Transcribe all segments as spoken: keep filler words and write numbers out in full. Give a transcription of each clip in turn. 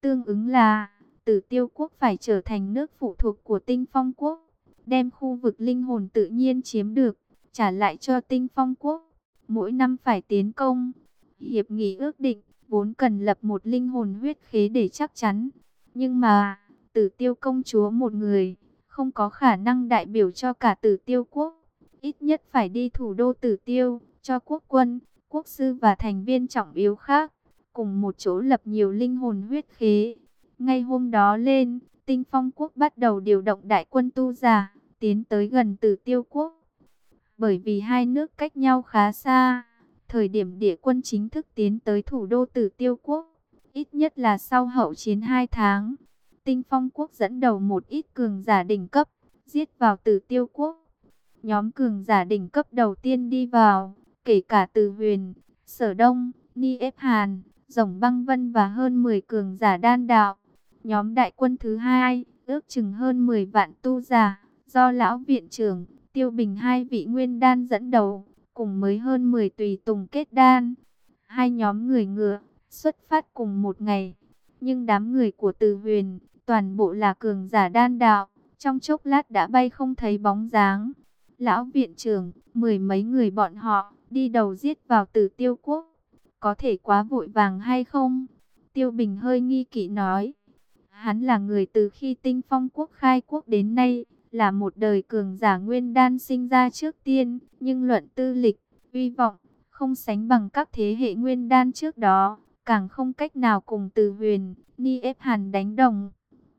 tương ứng là Tử Tiêu quốc phải trở thành nước phụ thuộc của Tinh Phong quốc, đem khu vực linh hồn tự nhiên chiếm được, trả lại cho Tinh Phong quốc. Mỗi năm phải tiến công. Hiệp nghị ước định, vốn cần lập một linh hồn huyết khế để chắc chắn. Nhưng mà, Tử Tiêu công chúa một người, không có khả năng đại biểu cho cả Tử Tiêu quốc. Ít nhất phải đi thủ đô Tử Tiêu, cho quốc quân, quốc sư và thành viên trọng yếu khác, cùng một chỗ lập nhiều linh hồn huyết khế. Ngay hôm đó lên, Tinh Phong quốc bắt đầu điều động đại quân tu giả, tiến tới gần Tử Tiêu quốc. Bởi vì hai nước cách nhau khá xa, thời điểm địa quân chính thức tiến tới thủ đô Tử Tiêu quốc, ít nhất là sau hậu chiến hai tháng. Tinh Phong quốc dẫn đầu một ít cường giả đỉnh cấp, giết vào Tử Tiêu quốc. Nhóm cường giả đỉnh cấp đầu tiên đi vào, kể cả Từ Huyền, Sở Đông, Ni Ép Hàn, Rồng Băng Vân và hơn mười cường giả đan đạo. Nhóm đại quân thứ hai, ước chừng hơn mười vạn tu giả, do lão viện trưởng Tiêu Bình hai vị nguyên đan dẫn đầu, cùng mới hơn mười tùy tùng kết đan. Hai nhóm người ngựa, xuất phát cùng một ngày. Nhưng đám người của Từ Huyền, toàn bộ là cường giả đan đạo, trong chốc lát đã bay không thấy bóng dáng. Lão viện trưởng, mười mấy người bọn họ, đi đầu giết vào Tử Tiêu quốc. Có thể quá vội vàng hay không? Tiêu Bình hơi nghi kỵ nói. Hắn là người từ khi Tinh Phong quốc khai quốc đến nay, là một đời cường giả nguyên đan sinh ra trước tiên, nhưng luận tư lịch, uy vọng, không sánh bằng các thế hệ nguyên đan trước đó, càng không cách nào cùng Từ Huyền, Ni Ép Hàn đánh đồng.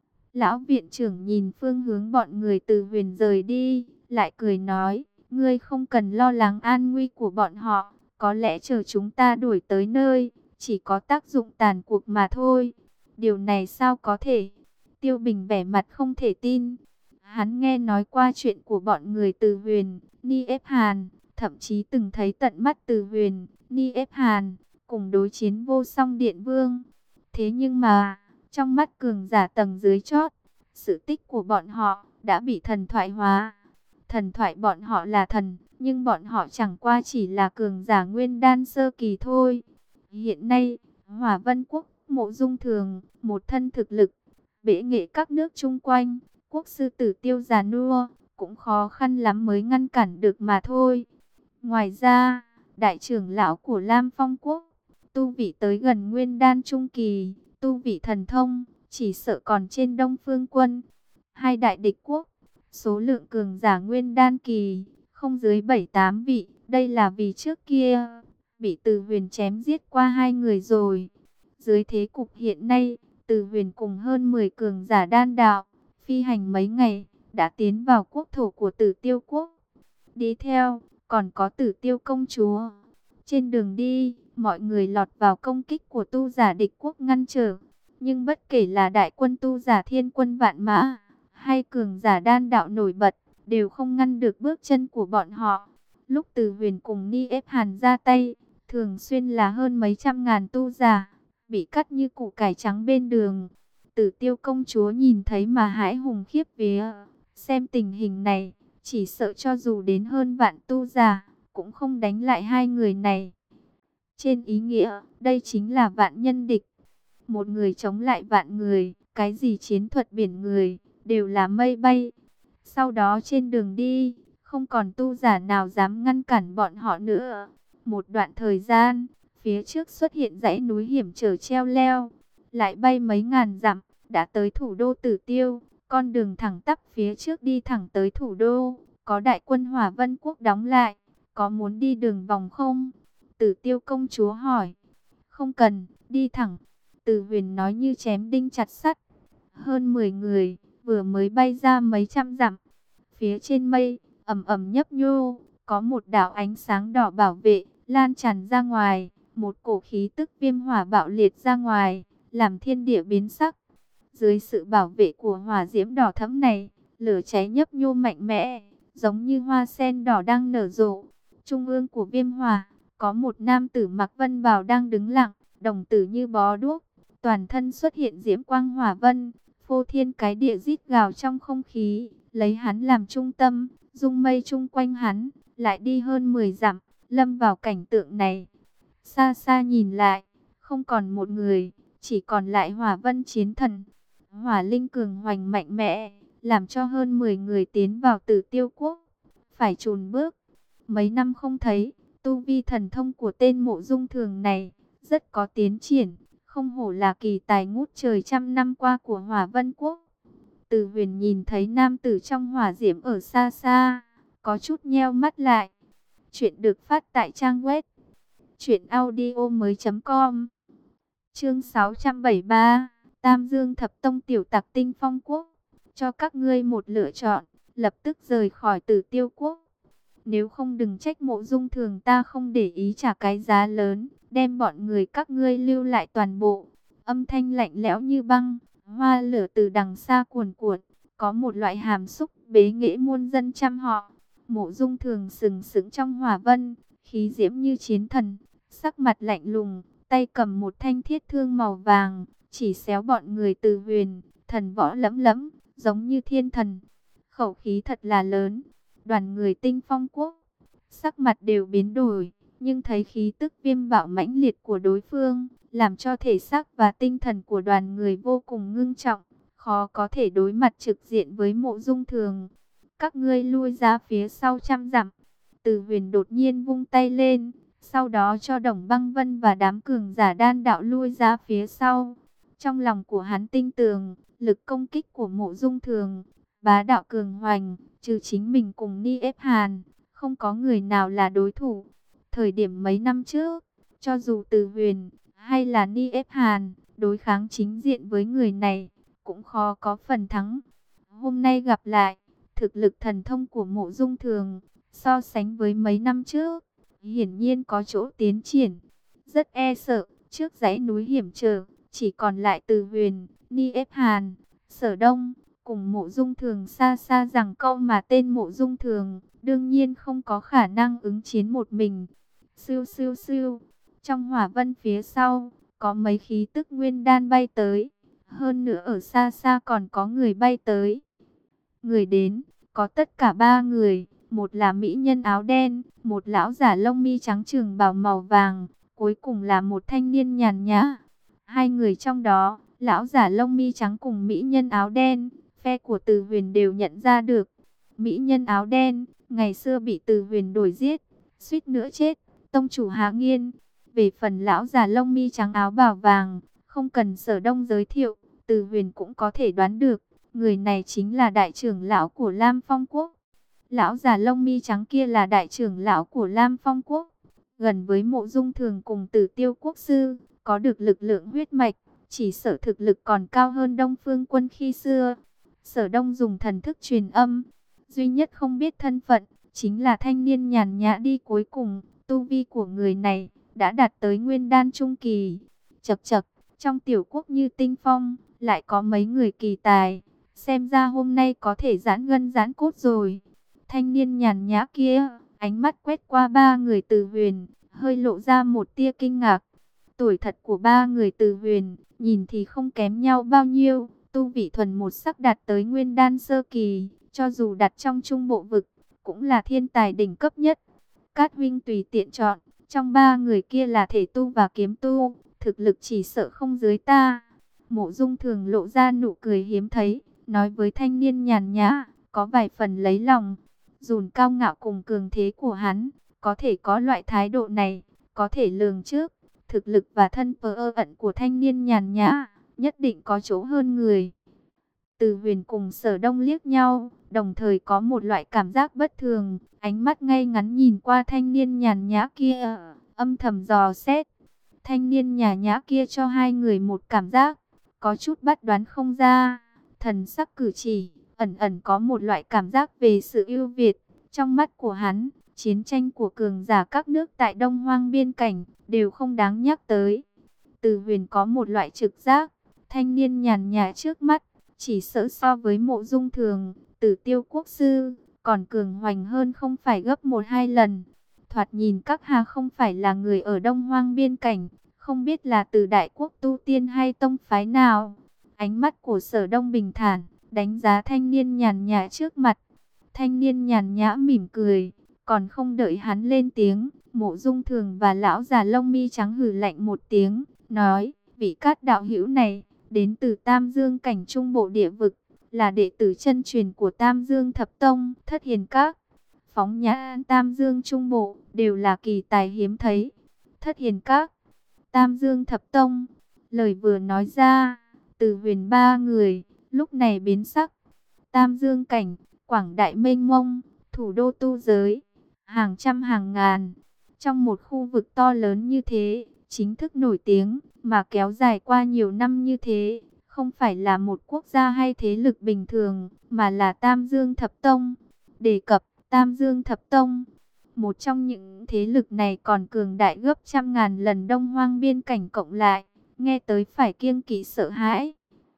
Lão viện trưởng nhìn phương hướng bọn người Từ Huyền rời đi, lại cười nói, ngươi không cần lo lắng an nguy của bọn họ, có lẽ chờ chúng ta đuổi tới nơi, chỉ có tác dụng tàn cuộc mà thôi. Điều này sao có thể? Tiêu Bình vẻ mặt không thể tin. Hắn nghe nói qua chuyện của bọn người Từ Huyền, Ni Ép Hàn, thậm chí từng thấy tận mắt Từ Huyền, Ni Ép Hàn, cùng đối chiến vô song Điện Vương. Thế nhưng mà, trong mắt cường giả tầng dưới chót, sự tích của bọn họ đã bị thần thoại hóa. Thần thoại bọn họ là thần, nhưng bọn họ chẳng qua chỉ là cường giả nguyên đan sơ kỳ thôi. Hiện nay, Hỏa Vân quốc, Mộ Dung Thường, một thân thực lực, bệ nghệ các nước chung quanh, quốc sư Tử Tiêu già nua, cũng khó khăn lắm mới ngăn cản được mà thôi. Ngoài ra, đại trưởng lão của Lam Phong quốc, tu vị tới gần nguyên đan trung kỳ, tu vị thần thông, chỉ sợ còn trên Đông Phương quân. Hai đại địch quốc, số lượng cường giả nguyên đan kỳ, không dưới bảy tám vị, đây là vì trước kia, bị Từ Huyền chém giết qua hai người rồi. Dưới thế cục hiện nay, Từ Huyền cùng hơn mười cường giả đan đạo, phi hành mấy ngày, đã tiến vào quốc thổ của Tử Tiêu quốc. Đi theo, còn có Tử Tiêu công chúa. Trên đường đi, mọi người lọt vào công kích của tu giả địch quốc ngăn trở. Nhưng bất kể là đại quân tu giả thiên quân vạn mã, hay cường giả đan đạo nổi bật, đều không ngăn được bước chân của bọn họ. Lúc Từ Huyền cùng Ni Ép Hàn ra tay, thường xuyên là hơn mấy trăm ngàn tu giả, bị cắt như củ cải trắng bên đường. Tử Tiêu công chúa nhìn thấy mà hãi hùng khiếp vía. Xem tình hình này, chỉ sợ cho dù đến hơn vạn tu giả, cũng không đánh lại hai người này. Trên ý nghĩa, đây chính là vạn nhân địch. Một người chống lại vạn người, cái gì chiến thuật biển người, đều là mây bay. Sau đó trên đường đi, không còn tu giả nào dám ngăn cản bọn họ nữa. Một đoạn thời gian, phía trước xuất hiện dãy núi hiểm trở treo leo, lại bay mấy ngàn dặm, đã tới thủ đô Tử Tiêu. Con đường thẳng tắp phía trước đi thẳng tới thủ đô, có đại quân Hỏa Vân quốc đóng lại, có muốn đi đường vòng không? Tử Tiêu công chúa hỏi. Không cần, đi thẳng. Từ Huyền nói như chém đinh chặt sắt. Hơn mười người, vừa mới bay ra mấy trăm dặm. Phía trên mây, ầm ầm nhấp nhô, có một đạo ánh sáng đỏ bảo vệ, lan tràn ra ngoài. Một cổ khí tức viêm hỏa bạo liệt ra ngoài, làm thiên địa biến sắc. Dưới sự bảo vệ của hỏa diễm đỏ thẫm này, lửa cháy nhấp nhô mạnh mẽ, giống như hoa sen đỏ đang nở rộ. Trung ương của viêm hỏa, có một nam tử mặc vân bào đang đứng lặng, đồng tử như bó đuốc, toàn thân xuất hiện diễm quang hỏa vân, phô thiên cái địa rít gào trong không khí, lấy hắn làm trung tâm, dung mây chung quanh hắn, lại đi hơn mười dặm, lâm vào cảnh tượng này. Xa xa nhìn lại, không còn một người, chỉ còn lại Hỏa Vân Chiến Thần. Hỏa linh cường hoành mạnh mẽ, làm cho hơn mười người tiến vào Tử Tiêu Quốc phải chùn bước. Mấy năm không thấy, tu vi thần thông của tên Mộ Dung Thường này rất có tiến triển, không hổ là kỳ tài ngút trời trăm năm qua của Hỏa Vân Quốc. Từ Huyền nhìn thấy nam tử trong hỏa diễm ở xa xa, có chút nheo mắt lại. Chuyện được phát tại trang web truyện audio mới chấm com. Chương sáu trăm bảy mươi ba, Tam Dương Thập Tông tiểu tặc Tinh Phong Quốc, cho các ngươi một lựa chọn, lập tức rời khỏi Tử Tiêu Quốc. Nếu không đừng trách Mộ Dung Thường ta không để ý trả cái giá lớn, đem bọn người các ngươi lưu lại toàn bộ. Âm thanh lạnh lẽo như băng, hoa lửa từ đằng xa cuồn cuộn, có một loại hàm xúc bế nghệ muôn dân trăm họ. Mộ Dung Thường sừng sững trong hỏa vân, khí diễm như chiến thần, sắc mặt lạnh lùng, tay cầm một thanh thiết thương màu vàng, chỉ xéo bọn người Từ Huyền, thần võ lẫm lẫm, giống như thiên thần. Khẩu khí thật là lớn. Đoàn người Tinh Phong Quốc, sắc mặt đều biến đổi, nhưng thấy khí tức viêm bạo mãnh liệt của đối phương, làm cho thể xác và tinh thần của đoàn người vô cùng ngưng trọng, khó có thể đối mặt trực diện với Mộ Dung Thường. Các ngươi lui ra phía sau trăm dặm. Từ Huyền đột nhiên vung tay lên, sau đó cho Đồng Băng Vân và đám cường giả đan đạo lui ra phía sau. Trong lòng của hắn tinh tường, lực công kích của Mộ Dung Thường bá đạo cường hoành, trừ chính mình cùng Ni Ép Hàn, không có người nào là đối thủ. Thời điểm mấy năm trước, cho dù Từ Huyền hay là Ni Ép Hàn đối kháng chính diện với người này, cũng khó có phần thắng. Hôm nay gặp lại, thực lực thần thông của Mộ Dung Thường so sánh với mấy năm trước, hiển nhiên có chỗ tiến triển. Rất e sợ, trước dãy núi hiểm trở, chỉ còn lại Từ Huyền, Ni Ép Hàn, Sở Đông cùng Mộ Dung Thường xa xa rằng câu, mà tên Mộ Dung Thường đương nhiên không có khả năng ứng chiến một mình. Siêu siêu siêu, trong hỏa vân phía sau, có mấy khí tức nguyên đan bay tới. Hơn nữa ở xa xa còn có người bay tới. Người đến, có tất cả ba người. Một là mỹ nhân áo đen, một lão giả lông mi trắng trường bào màu vàng, cuối cùng là một thanh niên nhàn nhã. Hai người trong đó, lão giả lông mi trắng cùng mỹ nhân áo đen, phe của Từ Huyền đều nhận ra được. Mỹ nhân áo đen, ngày xưa bị Từ Huyền đuổi giết, suýt nữa chết, tông chủ Hạ Nghiên. Về phần lão già lông mi trắng áo bào vàng, không cần Sở Đông giới thiệu, Từ Huyền cũng có thể đoán được, người này chính là đại trưởng lão của Lam Phong Quốc. Lão già lông mi trắng kia là đại trưởng lão của Lam Phong Quốc, gần với Mộ Dung Thường cùng Tử Tiêu Quốc sư, có được lực lượng huyết mạch, chỉ sợ thực lực còn cao hơn Đông Phương Quân khi xưa. Sở Đông dùng thần thức truyền âm, duy nhất không biết thân phận, chính là thanh niên nhàn nhã đi cuối cùng. Tu vi của người này đã đạt tới nguyên đan trung kỳ. Chậc chậc, trong tiểu quốc như Tinh Phong, lại có mấy người kỳ tài, xem ra hôm nay có thể giãn gân giãn cốt rồi. Thanh niên nhàn nhã kia, ánh mắt quét qua ba người Từ Huyền, hơi lộ ra một tia kinh ngạc. Tuổi thật của ba người Từ Huyền, nhìn thì không kém nhau bao nhiêu. Tu vị thuần một sắc đạt tới nguyên đan sơ kỳ, cho dù đặt trong trung bộ vực, cũng là thiên tài đỉnh cấp nhất. Cát huynh tùy tiện chọn, trong ba người kia là thể tu và kiếm tu, thực lực chỉ sợ không dưới ta. Mộ Dung Thường lộ ra nụ cười hiếm thấy, nói với thanh niên nhàn nhã, có vài phần lấy lòng. Dùn cao ngạo cùng cường thế của hắn, có thể có loại thái độ này, có thể lường trước. Thực lực và thân phơ ẩn của thanh niên nhàn nhã, nhất định có chỗ hơn người. Từ Huyền cùng Sở Đông liếc nhau, đồng thời có một loại cảm giác bất thường, ánh mắt ngay ngắn nhìn qua thanh niên nhàn nhã kia, âm thầm dò xét. Thanh niên nhàn nhã kia cho hai người một cảm giác, có chút bắt đoán không ra, thần sắc cử chỉ, ẩn ẩn có một loại cảm giác về sự ưu việt. Trong mắt của hắn, chiến tranh của cường giả các nước tại Đông Hoang biên cảnh, đều không đáng nhắc tới. Từ Huyền có một loại trực giác, thanh niên nhàn nhã trước mắt, chỉ sợ so với Mộ Dung Thường, Tử Tiêu Quốc sư, còn cường hoành hơn không phải gấp một hai lần. Thoạt nhìn các hà không phải là người ở Đông Hoang biên cảnh, không biết là từ Đại Quốc tu tiên hay tông phái nào. Ánh mắt của Sở Đông bình thản, đánh giá thanh niên nhàn nhã trước mặt. Thanh niên nhàn nhã mỉm cười, còn không đợi hắn lên tiếng, Mộ Dung Thường và lão già lông mi trắng hừ lạnh một tiếng, nói, Vị Cát đạo hữu này, đến từ Tam Dương cảnh trung bộ địa vực, là đệ tử chân truyền của Tam Dương Thập Tông, Thất Hiền Các. Phóng nhãn Tam Dương trung bộ, đều là kỳ tài hiếm thấy. Thất Hiền Các, Tam Dương Thập Tông, lời vừa nói ra, Từ Huyền ba người, lúc này biến sắc. Tam Dương cảnh, quảng đại mênh mông, thủ đô tu giới, hàng trăm hàng ngàn. Trong một khu vực to lớn như thế, chính thức nổi tiếng, mà kéo dài qua nhiều năm như thế, không phải là một quốc gia hay thế lực bình thường, mà là Tam Dương Thập Tông. Đề cập Tam Dương Thập Tông, một trong những thế lực này còn cường đại gấp trăm ngàn lần Đông Hoang biên cảnh cộng lại, nghe tới phải kiêng kỵ sợ hãi.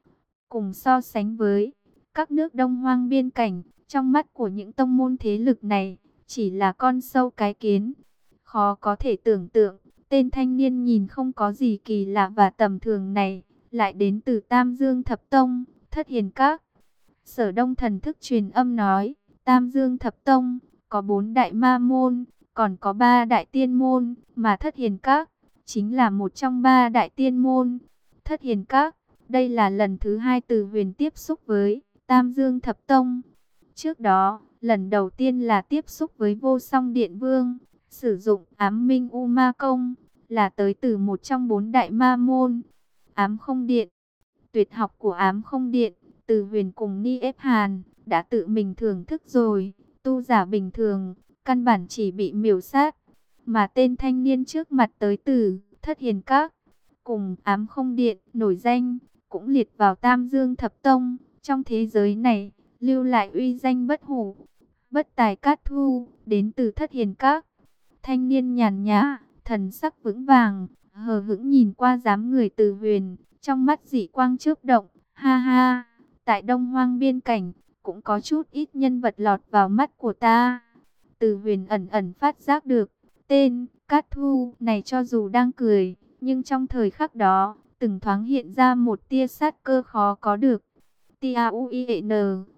Cùng so sánh với các nước Đông Hoang biên cảnh, trong mắt của những tông môn thế lực này, chỉ là con sâu cái kiến. Khó có thể tưởng tượng, tên thanh niên nhìn không có gì kỳ lạ và tầm thường này, lại đến từ Tam Dương Thập Tông, Thất Hiền Các. Sở Đông thần thức truyền âm nói, Tam Dương Thập Tông, có bốn đại ma môn, còn có ba đại tiên môn, mà Thất Hiền Các, chính là một trong ba đại tiên môn. Thất Hiền Các, đây là lần thứ hai Từ Huyền tiếp xúc với Tam Dương Thập Tông. Trước đó, lần đầu tiên là tiếp xúc với Vô Song Điện Vương, sử dụng Ám Minh U Ma Công, là tới từ một trong bốn đại ma môn. Ám Không Điện, tuyệt học của Ám Không Điện, Từ Huyền cùng Ni Ép Hàn đã tự mình thưởng thức rồi. Tu giả bình thường, căn bản chỉ bị miểu sát. Mà tên thanh niên trước mặt tới từ Thất Hiền Các, cùng Ám Không Điện, nổi danh, cũng liệt vào Tam Dương Thập Tông. Trong thế giới này, lưu lại uy danh bất hủ. Bất tài Cát Thu, đến từ Thất Hiền Các. Thanh niên nhàn nhã, thần sắc vững vàng, hờ hững nhìn qua dáng người Từ Huyền, trong mắt dị quang chớp động. Ha ha, tại Đông Hoang biên cảnh, cũng có chút ít nhân vật lọt vào mắt của ta. Từ Huyền ẩn ẩn phát giác được, tên Cát Thu này cho dù đang cười, nhưng trong thời khắc đó, từng thoáng hiện ra một tia sát cơ khó có được. T A U I E N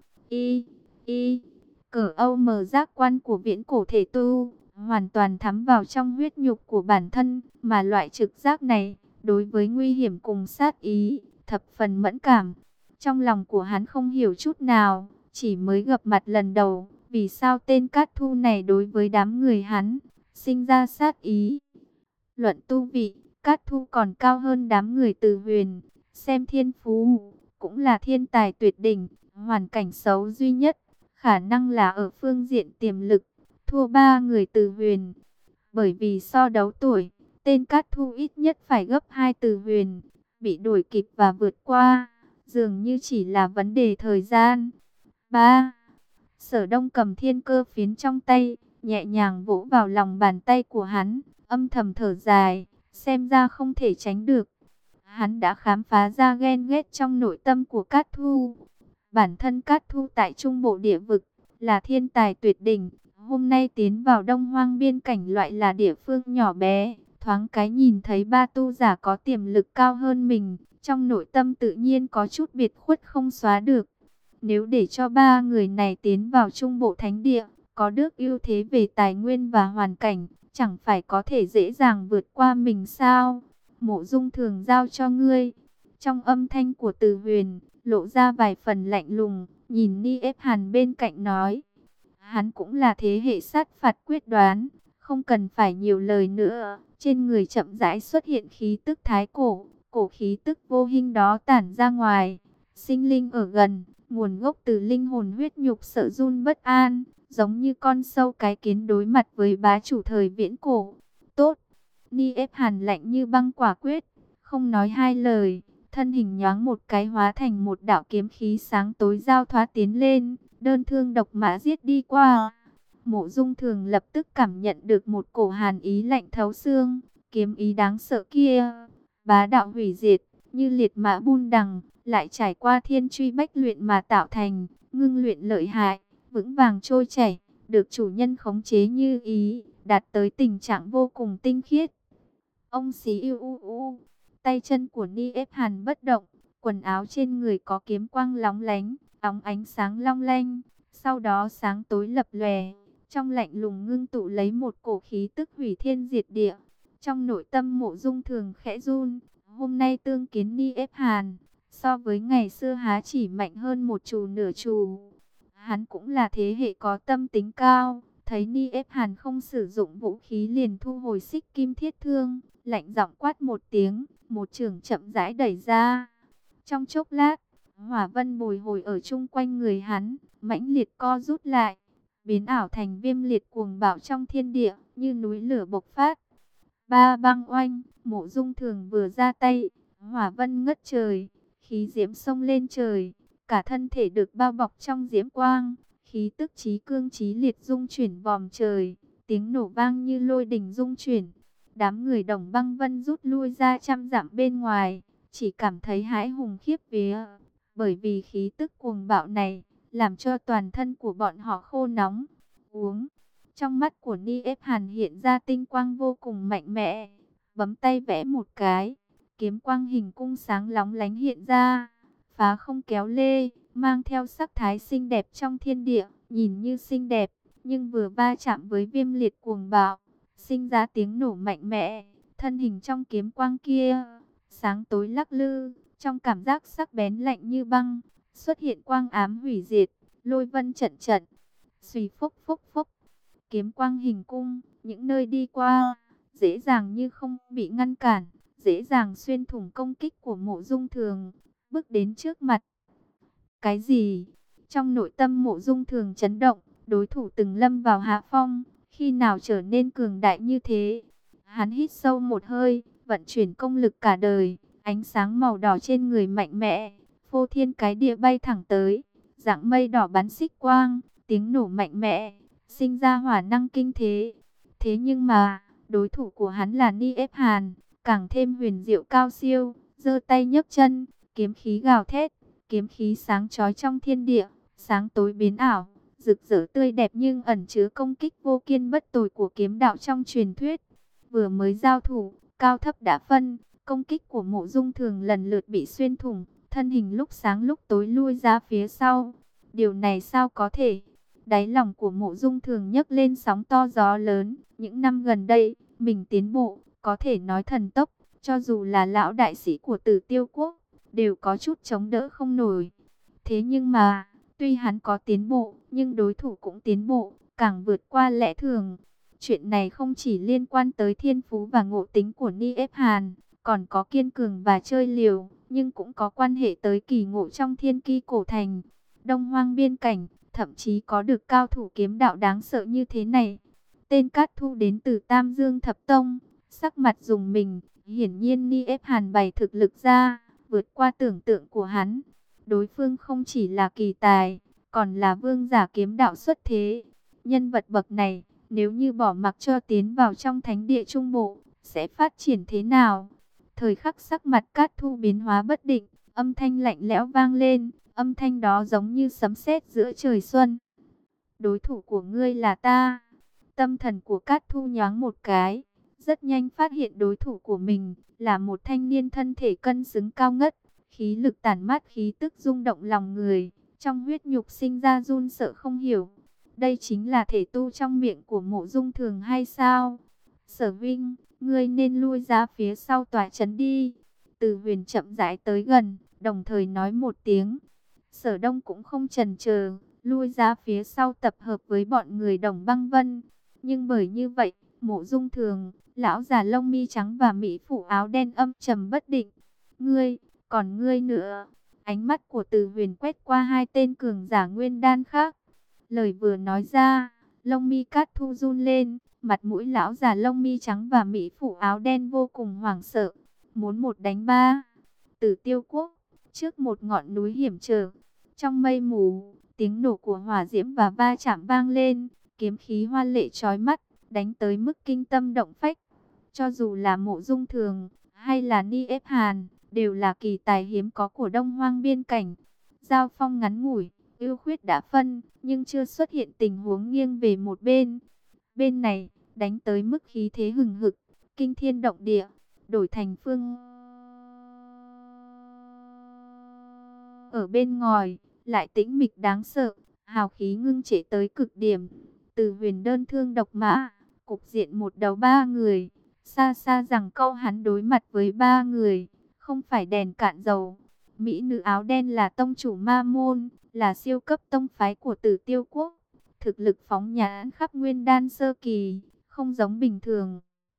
I I Cờ Âu mờ giác quan của viễn cổ thể tu, hoàn toàn thấm vào trong huyết nhục của bản thân, mà loại trực giác này, đối với nguy hiểm cùng sát ý, thập phần mẫn cảm. Trong lòng của hắn không hiểu chút nào, chỉ mới gặp mặt lần đầu, vì sao tên Cát Thu này đối với đám người hắn, sinh ra sát ý. Luận tu vị, Cát Thu còn cao hơn đám người Từ Huyền, xem thiên phú, cũng là thiên tài tuyệt đỉnh, hoàn cảnh xấu duy nhất, khả năng là ở phương diện tiềm lực, thua ba người Từ Huyền. Bởi vì so đấu tuổi, tên Cát Thu ít nhất phải gấp hai Từ Huyền, bị đuổi kịp và vượt qua, dường như chỉ là vấn đề thời gian. ba. Sở Đông cầm thiên cơ phiến trong tay, nhẹ nhàng vỗ vào lòng bàn tay của hắn, âm thầm thở dài, xem ra không thể tránh được. Hắn đã khám phá ra ghen ghét trong nội tâm của Cát Thu. Bản thân Cát Thu tại trung bộ địa vực, là thiên tài tuyệt đỉnh, hôm nay tiến vào Đông Hoang biên cảnh loại là địa phương nhỏ bé, thoáng cái nhìn thấy ba tu giả có tiềm lực cao hơn mình, trong nội tâm tự nhiên có chút biệt khuất không xóa được. Nếu để cho ba người này tiến vào trung bộ thánh địa, có được ưu thế về tài nguyên và hoàn cảnh, chẳng phải có thể dễ dàng vượt qua mình sao? Mộ Dung thường giao cho ngươi. Trong âm thanh của Từ Huyền, lộ ra vài phần lạnh lùng, nhìn Ni Ép Hàn bên cạnh nói. Hắn cũng là thế hệ sát phạt quyết đoán, không cần phải nhiều lời nữa. Trên người chậm rãi xuất hiện khí tức thái cổ, cổ khí tức vô hình đó tản ra ngoài. Sinh linh ở gần, nguồn gốc từ linh hồn huyết nhục sợ run bất an, giống như con sâu cái kiến đối mặt với bá chủ thời viễn cổ. Tốt! Ni Ép Hàn lạnh như băng quả quyết, không nói hai lời, thân hình nhoáng một cái hóa thành một đạo kiếm khí sáng tối giao thoá tiến lên, đơn thương độc mã giết đi qua. Mộ Dung Thường lập tức cảm nhận được một cổ hàn ý lạnh thấu xương, kiếm ý đáng sợ kia, bá đạo hủy diệt, như liệt mã buôn đằng, lại trải qua thiên truy bách luyện mà tạo thành, ngưng luyện lợi hại, vững vàng trôi chảy, được chủ nhân khống chế như ý, đạt tới tình trạng vô cùng tinh khiết. Ông xí yêu u u, tay chân của Ni Ép Hàn bất động, quần áo trên người có kiếm quang lóng lánh, óng ánh sáng long lanh, sau đó sáng tối lập lòe, trong lạnh lùng ngưng tụ lấy một cổ khí tức hủy thiên diệt địa. Trong nội tâm Mộ Dung Thường khẽ run, Hôm nay tương kiến Ni ép Hàn, so với ngày xưa há chỉ mạnh hơn một trù nửa trù. Hắn cũng là thế hệ có tâm tính cao, thấy Ni ép Hàn không sử dụng vũ khí liền thu hồi xích kim thiết thương, lạnh giọng quát một tiếng, một chưởng chậm rãi đẩy ra. Trong chốc lát, hỏa vân bồi hồi ở chung quanh người hắn, mãnh liệt co rút lại, biến ảo thành viêm liệt cuồng bạo trong thiên địa, như núi lửa bộc phát. Ba băng oanh, Mộ Dung Thường vừa ra tay, hỏa vân ngất trời, khí diễm sông lên trời, cả thân thể được bao bọc trong diễm quang, khí tức chí cương chí liệt rung chuyển vòm trời, tiếng nổ vang như lôi đình rung chuyển. Đám người Đồng Băng Vân rút lui ra trăm dặm bên ngoài, chỉ cảm thấy hãi hùng khiếp vía, bởi vì khí tức cuồng bạo này làm cho toàn thân của bọn họ khô nóng. Uống. Trong mắt của Ni ép Hàn hiện ra tinh quang vô cùng mạnh mẽ, bấm tay vẽ một cái, kiếm quang hình cung sáng lóng lánh hiện ra, phá không kéo lê, mang theo sắc thái xinh đẹp trong thiên địa, nhìn như xinh đẹp, nhưng vừa va chạm với viêm liệt cuồng bạo, sinh ra tiếng nổ mạnh mẽ, thân hình trong kiếm quang kia, sáng tối lắc lư, trong cảm giác sắc bén lạnh như băng, xuất hiện quang ám hủy diệt, lôi vân trận trận, xùy phúc phúc phúc. Kiếm quang hình cung, những nơi đi qua, dễ dàng như không bị ngăn cản, dễ dàng xuyên thủng công kích của Mộ Dung Thường, bước đến trước mặt. Cái gì? Trong nội tâm Mộ Dung Thường chấn động, đối thủ từng lâm vào hạ phong, khi nào trở nên cường đại như thế? Hắn hít sâu một hơi, vận chuyển công lực cả đời, ánh sáng màu đỏ trên người mạnh mẽ, phô thiên cái địa bay thẳng tới, dạng mây đỏ bắn xích quang, tiếng nổ mạnh mẽ, sinh ra hỏa năng kinh thế. Thế nhưng mà, đối thủ của hắn là Ni ép Hàn, càng thêm huyền diệu cao siêu, giơ tay nhấc chân, kiếm khí gào thét, kiếm khí sáng chói trong thiên địa, sáng tối biến ảo, rực rỡ tươi đẹp nhưng ẩn chứa công kích vô kiên bất tồi của kiếm đạo trong truyền thuyết. Vừa mới giao thủ, cao thấp đã phân, công kích của Mộ Dung Thường lần lượt bị xuyên thủng, thân hình lúc sáng lúc tối lui ra phía sau. Điều này sao có thể? Đáy lòng của Mộ Dung Thường nhấc lên sóng to gió lớn. Những năm gần đây, mình tiến bộ, có thể nói thần tốc, cho dù là lão đại sĩ của Tử Tiêu Quốc, đều có chút chống đỡ không nổi. Thế nhưng mà, tuy hắn có tiến bộ, nhưng đối thủ cũng tiến bộ, càng vượt qua lẽ thường. Chuyện này không chỉ liên quan tới thiên phú và ngộ tính của Ni ép Hàn, còn có kiên cường và chơi liều, nhưng cũng có quan hệ tới kỳ ngộ trong thiên ki cổ thành, Đông Hoang biên cảnh, thậm chí có được cao thủ kiếm đạo đáng sợ như thế này. Tên Cát Thu đến từ Tam Dương Thập Tông, sắc mặt rùng mình, hiển nhiên Ni ép Hàn bày thực lực ra, vượt qua tưởng tượng của hắn. Đối phương không chỉ là kỳ tài, còn là vương giả kiếm đạo xuất thế. Nhân vật bậc này, nếu như bỏ mặc cho tiến vào trong thánh địa trung bộ, sẽ phát triển thế nào? Thời khắc sắc mặt Cát Thu biến hóa bất định, âm thanh lạnh lẽo vang lên, âm thanh đó giống như sấm sét giữa trời xuân. Đối thủ của ngươi là ta. Tâm thần của Cát Thu nhoáng một cái, rất nhanh phát hiện đối thủ của mình là một thanh niên thân thể cân xứng cao ngất, khí lực tản mát khí tức rung động lòng người, trong huyết nhục sinh ra run sợ không hiểu. Đây chính là thể tu trong miệng của Mộ Dung Thường hay sao? Sở Vinh, ngươi nên lui ra phía sau tòa trấn đi. Từ Huyền chậm rãi tới gần, đồng thời nói một tiếng. Sở Đông cũng không chần chờ, lui ra phía sau tập hợp với bọn người Đồng Băng Vân. Nhưng bởi như vậy, Mộ Dung Thường, lão già lông mi trắng và mỹ phụ áo đen âm trầm bất định. Ngươi, còn ngươi nữa. Ánh mắt của Từ Huyền quét qua hai tên cường giả nguyên đan khác. Lời vừa nói ra, lông mi Cát Thu run lên, mặt mũi lão già lông mi trắng và mỹ phụ áo đen vô cùng hoảng sợ. Muốn một đánh ba. Tử Tiêu Quốc, trước một ngọn núi hiểm trở, trong mây mù, tiếng nổ của hỏa diễm và va chạm vang lên, kiếm khí hoa lệ chói mắt, đánh tới mức kinh tâm động phách. Cho dù là Mộ Dung Thường hay là Ni ép Hàn, đều là kỳ tài hiếm có của Đông Hoang biên cảnh. Giao phong ngắn ngủi, ưu khuyết đã phân, nhưng chưa xuất hiện tình huống nghiêng về một bên. Bên này, đánh tới mức khí thế hừng hực, kinh thiên động địa, đổi thành phương. Ở bên ngoài, lại tĩnh mịch đáng sợ, hào khí ngưng trệ tới cực điểm. Từ Huyền đơn thương độc mã, cục diện một đấu ba người, xa xa rằng câu hắn đối mặt với ba người, không phải đèn cạn dầu. Mỹ nữ áo đen là tông chủ Ma Môn, là siêu cấp tông phái của Tử Tiêu Quốc. Thực lực phóng nhãn khắp Nguyên Đan sơ kỳ, không giống bình thường.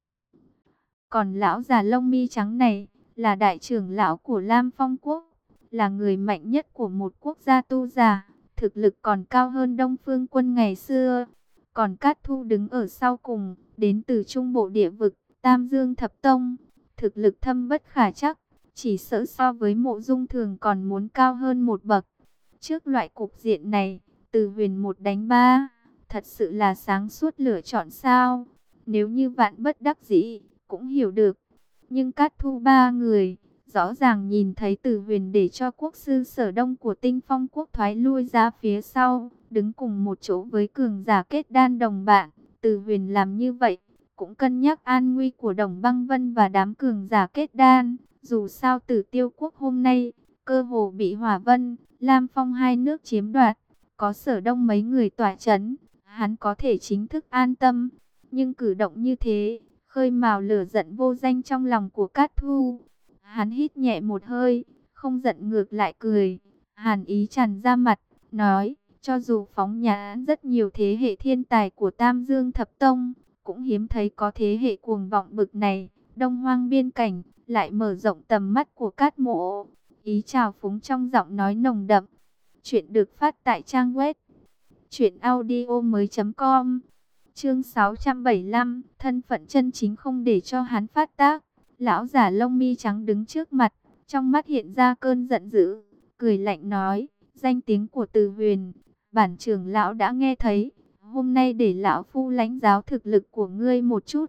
Còn lão già lông mi trắng này, là đại trưởng lão của Lam Phong Quốc, là người mạnh nhất của một quốc gia tu giả, thực lực còn cao hơn Đông Phương Quân ngày xưa. Còn Cát Thu đứng ở sau cùng, đến từ trung bộ địa vực, Tam Dương Thập Tông, thực lực thâm bất khả trắc, chỉ sợ so với Mộ Dung Thường còn muốn cao hơn một bậc. Trước loại cục diện này, Từ Huyền một đánh ba, thật sự là sáng suốt lựa chọn sao? Nếu như vạn bất đắc dĩ, cũng hiểu được. Nhưng Cát Thu ba người, rõ ràng nhìn thấy Từ Huyền để cho quốc sư Sở Đông của Tinh Phong Quốc thoái lui ra phía sau, đứng cùng một chỗ với cường giả kết đan đồng bạn. Từ Huyền làm như vậy, cũng cân nhắc an nguy của Đồng Băng Vân và đám cường giả kết đan. Dù sao Tử Tiêu Quốc hôm nay, cơ hồ bị Hỏa Vân, Lam Phong hai nước chiếm đoạt. Có Sở Đông mấy người tỏa chấn, hắn có thể chính thức an tâm. Nhưng cử động như thế, khơi mào lửa giận vô danh trong lòng của Cát Thu. Hắn hít nhẹ một hơi, không giận ngược lại cười. Hàn ý tràn ra mặt, nói, cho dù phóng nhãn rất nhiều thế hệ thiên tài của Tam Dương Thập Tông, cũng hiếm thấy có thế hệ cuồng vọng bực này. Đông Hoang biên cảnh, lại mở rộng tầm mắt của Cát Mộ. Ý trào phúng trong giọng nói nồng đậm. Chuyện được phát tại trang web truyện audio mới chấm com. Chương sáu trăm bảy mươi lăm, thân phận chân chính không để cho hắn phát tác. Lão giả lông mi trắng đứng trước mặt, trong mắt hiện ra cơn giận dữ, cười lạnh nói, danh tiếng của Từ Huyền, bản trưởng lão đã nghe thấy, hôm nay để lão phu lãnh giáo thực lực của ngươi một chút.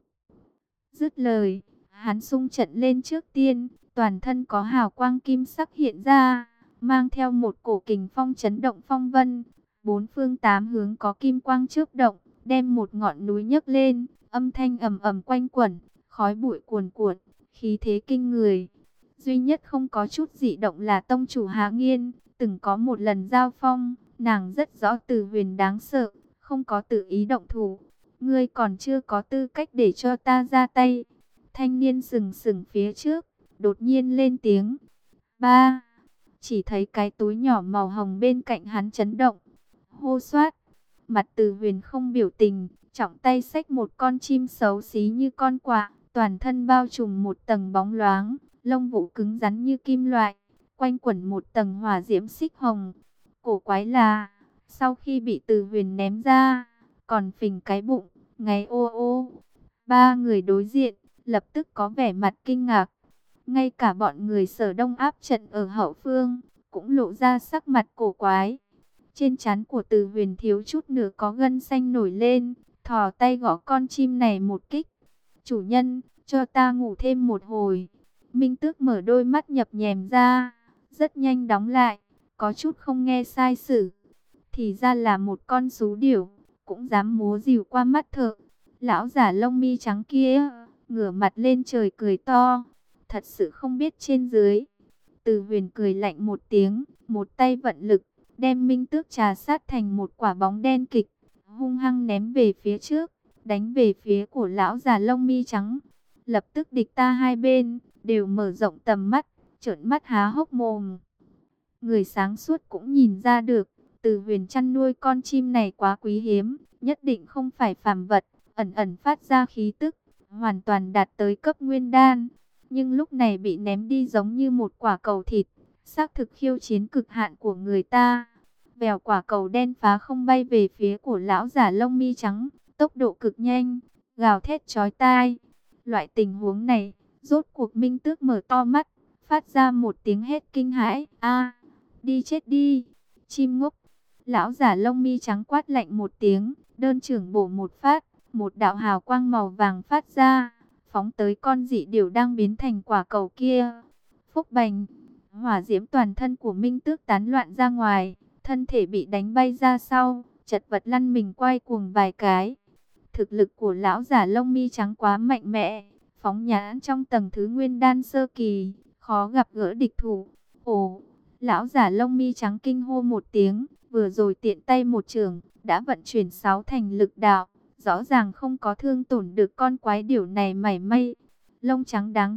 Dứt lời, hắn xung trận lên trước tiên, toàn thân có hào quang kim sắc hiện ra, mang theo một cổ kình phong chấn động phong vân, bốn phương tám hướng có kim quang chớp động, đem một ngọn núi nhấc lên, âm thanh ầm ầm quanh quẩn, khói bụi cuồn cuộn, khí thế kinh người. Duy nhất không có chút dị động là tông chủ Hạ Nghiên, từng có một lần giao phong, nàng rất rõ Từ Huyền đáng sợ, không có tự ý động thủ. Ngươi còn chưa có tư cách để cho ta ra tay. Thanh niên sừng sừng phía trước, đột nhiên lên tiếng. Ba, chỉ thấy cái túi nhỏ màu hồng bên cạnh hắn chấn động. Hô xoát, mặt Từ Huyền không biểu tình, trọng tay xách một con chim xấu xí như con quạ, toàn thân bao trùm một tầng bóng loáng, lông vũ cứng rắn như kim loại, quanh quẩn một tầng hỏa diễm xích hồng. Cổ quái là, sau khi bị Từ Huyền ném ra, còn phình cái bụng, ngáy ô ô. Ba người đối diện, lập tức có vẻ mặt kinh ngạc. Ngay cả bọn người Sở Đông áp trận ở hậu phương, cũng lộ ra sắc mặt cổ quái. Trên trán của Từ Huyền thiếu chút nữa có gân xanh nổi lên, thò tay gõ con chim này một kích. Chủ nhân, cho ta ngủ thêm một hồi. Minh Tước mở đôi mắt nhập nhèm ra, rất nhanh đóng lại, có chút không nghe sai sử. Thì ra là một con sú điểu, cũng dám múa rìu qua mắt thợ. Lão giả lông mi trắng kia, ngửa mặt lên trời cười to, thật sự không biết trên dưới. Từ Huyền cười lạnh một tiếng, một tay vận lực, đem Minh Tước trà sát thành một quả bóng đen kịch, hung hăng ném về phía trước, đánh về phía của lão già lông mi trắng. Lập tức địch ta hai bên, đều mở rộng tầm mắt, trợn mắt há hốc mồm. Người sáng suốt cũng nhìn ra được, Từ Huyền chăn nuôi con chim này quá quý hiếm, nhất định không phải phàm vật, ẩn ẩn phát ra khí tức, hoàn toàn đạt tới cấp nguyên đan. Nhưng lúc này bị ném đi giống như một quả cầu thịt, xác thực khiêu chiến cực hạn của người ta. Vèo, quả cầu đen phá không bay về phía của lão giả lông mi trắng, tốc độ cực nhanh, gào thét chói tai. Loại tình huống này, rốt cuộc Minh Tước mở to mắt, phát ra một tiếng hét kinh hãi. A, đi chết đi, chim ngốc. Lão giả lông mi trắng quát lạnh một tiếng, đơn trưởng bổ một phát, một đạo hào quang màu vàng phát ra, phóng tới con dị điểu đang biến thành quả cầu kia. Phúc bành, hỏa diễm toàn thân của Minh Tước tán loạn ra ngoài, thân thể bị đánh bay ra sau, chật vật lăn mình quay cuồng vài cái. Thực lực của lão giả lông mi trắng quá mạnh mẽ, phóng nhãn trong tầng thứ nguyên đan sơ kỳ, khó gặp gỡ địch thủ. Ồ, lão giả lông mi trắng kinh hô một tiếng, vừa rồi tiện tay một chưởng đã vận chuyển sáu thành lực đạo, rõ ràng không có thương tổn được con quái điểu này mảy may. Lông trắng đáng giận,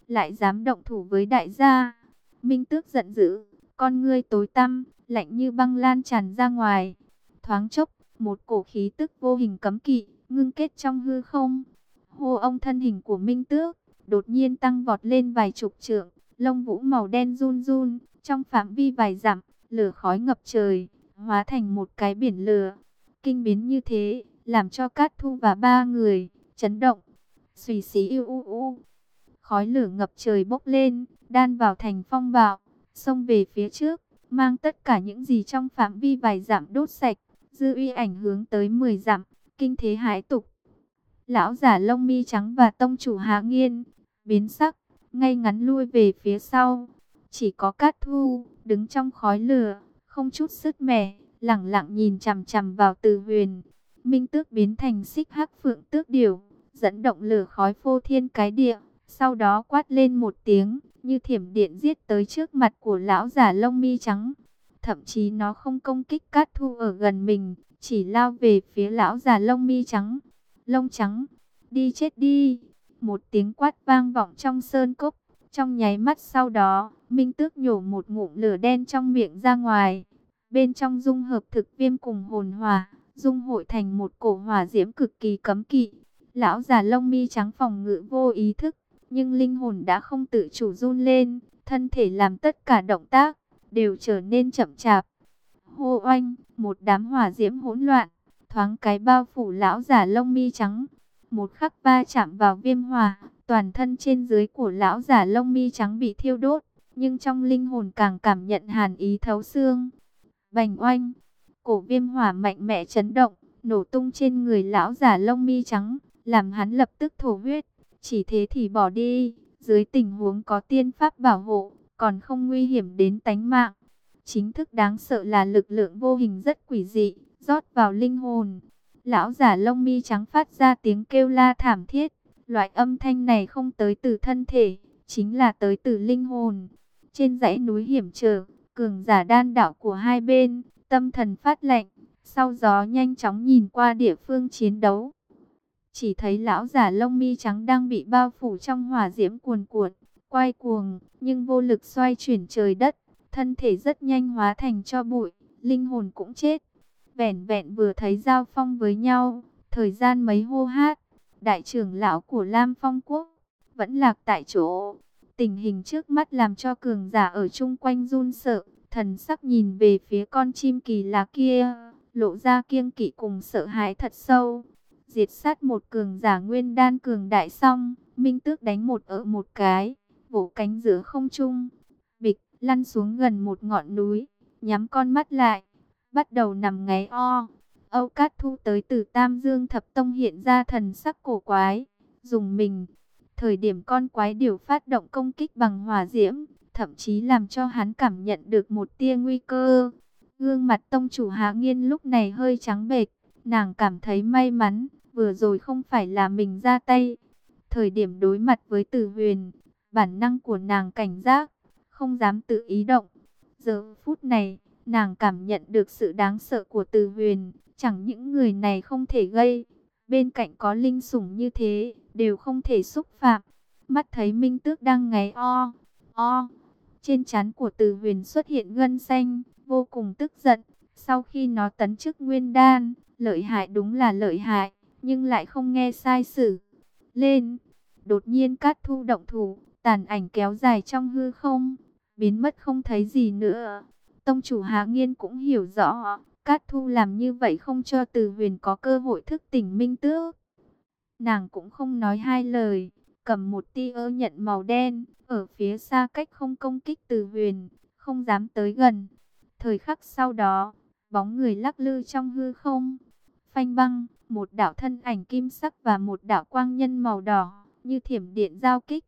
lại dám động thủ với đại gia. Minh Tước giận dữ, con ngươi tối tăm, lạnh như băng lan tràn ra ngoài. Thoáng chốc, một cổ khí tức vô hình cấm kỵ, ngưng kết trong hư không. Hô ông thân hình của Minh Tước, đột nhiên tăng vọt lên vài chục trượng, lông vũ màu đen run run, trong phạm vi vài dặm, lửa khói ngập trời, hóa thành một cái biển lửa. Kinh biến như thế, làm cho Cát Thu và ba người chấn động. Xùy xí u u u, khói lửa ngập trời bốc lên, đan vào thành phong bạo, xông về phía trước, mang tất cả những gì trong phạm vi vài dặm đốt sạch, dư uy ảnh hướng tới mười dặm, kinh thế hãi tục. Lão giả lông mi trắng và tông chủ Hạ Nghiên biến sắc, ngay ngắn lui về phía sau. Chỉ có Cát Thu đứng trong khói lửa, không chút sứt mẻ, lẳng lặng nhìn chằm chằm vào Từ Huyền. Minh Tước biến thành Xích Hắc Phượng Tước Điểu, dẫn động lửa khói phô thiên cái địa, sau đó quát lên một tiếng, như thiểm điện giết tới trước mặt của lão giả lông mi trắng. Thậm chí nó không công kích Cát Thu ở gần mình, chỉ lao về phía lão già lông mi trắng. Lông trắng, đi chết đi! Một tiếng quát vang vọng trong sơn cốc. Trong nháy mắt sau đó, Minh Tước nhổ một ngụm lửa đen trong miệng ra ngoài. Bên trong dung hợp thực viêm cùng hồn hỏa, dung hội thành một cổ hỏa diễm cực kỳ cấm kỵ. Lão già lông mi trắng phòng ngự vô ý thức, nhưng linh hồn đã không tự chủ run lên, thân thể làm tất cả động tác đều trở nên chậm chạp. Hô oanh, một đám hỏa diễm hỗn loạn, thoáng cái bao phủ lão giả lông mi trắng. Một khắc va chạm vào viêm hỏa, toàn thân trên dưới của lão giả lông mi trắng bị thiêu đốt, nhưng trong linh hồn càng cảm nhận hàn ý thấu xương. Bành oanh, cổ viêm hỏa mạnh mẽ chấn động, nổ tung trên người lão giả lông mi trắng, làm hắn lập tức thổ huyết. Chỉ thế thì bỏ đi, dưới tình huống có tiên pháp bảo hộ, còn không nguy hiểm đến tánh mạng. Chính thức đáng sợ là lực lượng vô hình rất quỷ dị, rót vào linh hồn. Lão giả lông mi trắng phát ra tiếng kêu la thảm thiết. Loại âm thanh này không tới từ thân thể, chính là tới từ linh hồn. Trên dãy núi hiểm trở, cường giả đan đạo của hai bên, tâm thần phát lạnh, sau gió nhanh chóng nhìn qua địa phương chiến đấu. Chỉ thấy lão giả lông mi trắng đang bị bao phủ trong hỏa diễm cuồn cuộn, quay cuồng, nhưng vô lực xoay chuyển trời đất. Thân thể rất nhanh hóa thành tro bụi, linh hồn cũng chết. Vẻn vẹn vừa thấy giao phong với nhau, thời gian mấy hô hát, đại trưởng lão của Lam Phong Quốc vẫn lạc tại chỗ. Tình hình trước mắt làm cho cường giả ở chung quanh run sợ, thần sắc nhìn về phía con chim kỳ lạ kia, lộ ra kiêng kỵ cùng sợ hãi thật sâu. Diệt sát một cường giả nguyên đan cường đại xong, Minh Tước đánh một ở một cái, vỗ cánh giữa không trung, bịch, lăn xuống gần một ngọn núi, nhắm con mắt lại, bắt đầu nằm ngáy o. Âu Cát Thu tới từ Tam Dương Thập Tông hiện ra thần sắc cổ quái, dùng mình. Thời điểm con quái điểu phát động công kích bằng hỏa diễm, thậm chí làm cho hắn cảm nhận được một tia nguy cơ. Gương mặt tông chủ Hạ Nghiên lúc này hơi trắng bệch, nàng cảm thấy may mắn, vừa rồi không phải là mình ra tay. Thời điểm đối mặt với Từ Huyền, bản năng của nàng cảnh giác, không dám tự ý động. Giờ phút này, nàng cảm nhận được sự đáng sợ của Từ Huyền, chẳng những người này không thể gây, bên cạnh có linh sủng như thế, đều không thể xúc phạm. Mắt thấy Minh Tước đang ngáy o, o, trên trán của Từ Huyền xuất hiện gân xanh, vô cùng tức giận. Sau khi nó tấn chức nguyên đan, lợi hại đúng là lợi hại, nhưng lại không nghe sai sử. Lên, đột nhiên Cát Thu động thủ, tàn ảnh kéo dài trong hư không, biến mất không thấy gì nữa. Tông chủ Hạ Nghiên cũng hiểu rõ, Cát Thu làm như vậy không cho Từ Huyền có cơ hội thức tỉnh Minh Tước. Nàng cũng không nói hai lời, cầm một tia nhận màu đen, ở phía xa cách không công kích Từ Huyền, không dám tới gần. Thời khắc sau đó, bóng người lắc lư trong hư không. Phanh băng, một đạo thân ảnh kim sắc và một đạo quang nhân màu đỏ, như thiểm điện giao kích.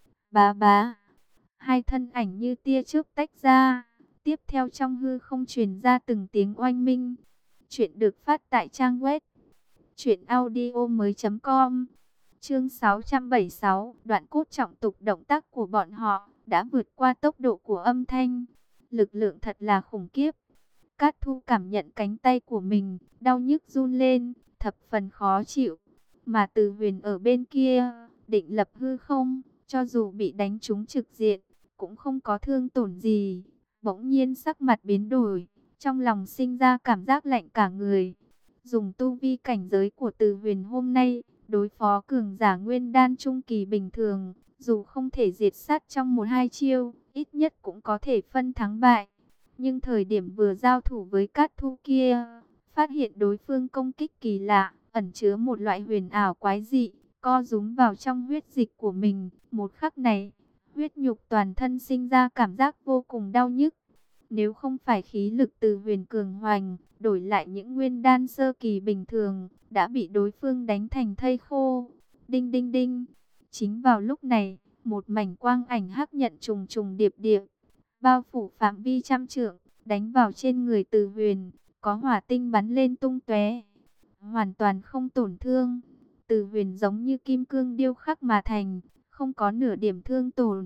Bá bá, hai thân ảnh như tia chớp tách ra. Tiếp theo trong hư không truyền ra từng tiếng oanh minh. Chuyện được phát tại trang web truyện audio mới chấm com. Chương sáu trăm bảy mươi sáu, đoạn cốt trọng tục động tác của bọn họ đã vượt qua tốc độ của âm thanh. Lực lượng thật là khủng khiếp. Cát Thu cảm nhận cánh tay của mình đau nhức run lên, thập phần khó chịu. Mà Từ Huyền ở bên kia, định lập hư không, cho dù bị đánh trúng trực diện, cũng không có thương tổn gì. Bỗng nhiên sắc mặt biến đổi, trong lòng sinh ra cảm giác lạnh cả người. Dùng tu vi cảnh giới của Từ Huyền hôm nay, đối phó cường giả nguyên đan trung kỳ bình thường, dù không thể diệt sát trong một hai chiêu, ít nhất cũng có thể phân thắng bại. Nhưng thời điểm vừa giao thủ với Cát Thu kia, phát hiện đối phương công kích kỳ lạ, ẩn chứa một loại huyền ảo quái dị, co rúm vào trong huyết dịch của mình. Một khắc này, huyết nhục toàn thân sinh ra cảm giác vô cùng đau nhức. Nếu không phải khí lực Từ Huyền cường hoành, đổi lại những nguyên đan sơ kỳ bình thường, đã bị đối phương đánh thành thây khô. Đinh đinh đinh. Chính vào lúc này, một mảnh quang ảnh hắc nhận trùng trùng điệp điệp, bao phủ phạm vi trăm trượng, đánh vào trên người Từ Huyền, có hỏa tinh bắn lên tung tóe, hoàn toàn không tổn thương. Từ Huyền giống như kim cương điêu khắc mà thành, không có nửa điểm thương tổn.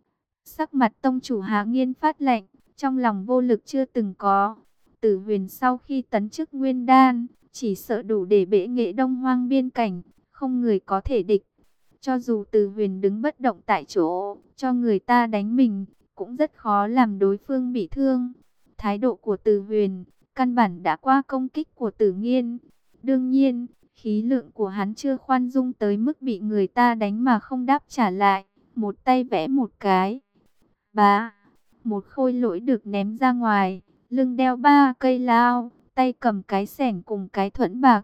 Sắc mặt tông chủ Hà Nghiên phát lạnh, trong lòng vô lực chưa từng có. Từ Huyền sau khi tấn chức nguyên đan, chỉ sợ đủ để bệ nghệ Đông Hoang biên cảnh, không người có thể địch. Cho dù Từ Huyền đứng bất động tại chỗ, cho người ta đánh mình, cũng rất khó làm đối phương bị thương. Thái độ của Từ Huyền, căn bản đã qua công kích của Tử Nghiên. Đương nhiên, khí lượng của hắn chưa khoan dung tới mức bị người ta đánh mà không đáp trả lại. Một tay vẽ một cái. Bá, một khôi lỗi được ném ra ngoài, lưng đeo ba cây lao, tay cầm cái xẻng cùng cái thuẫn bạc.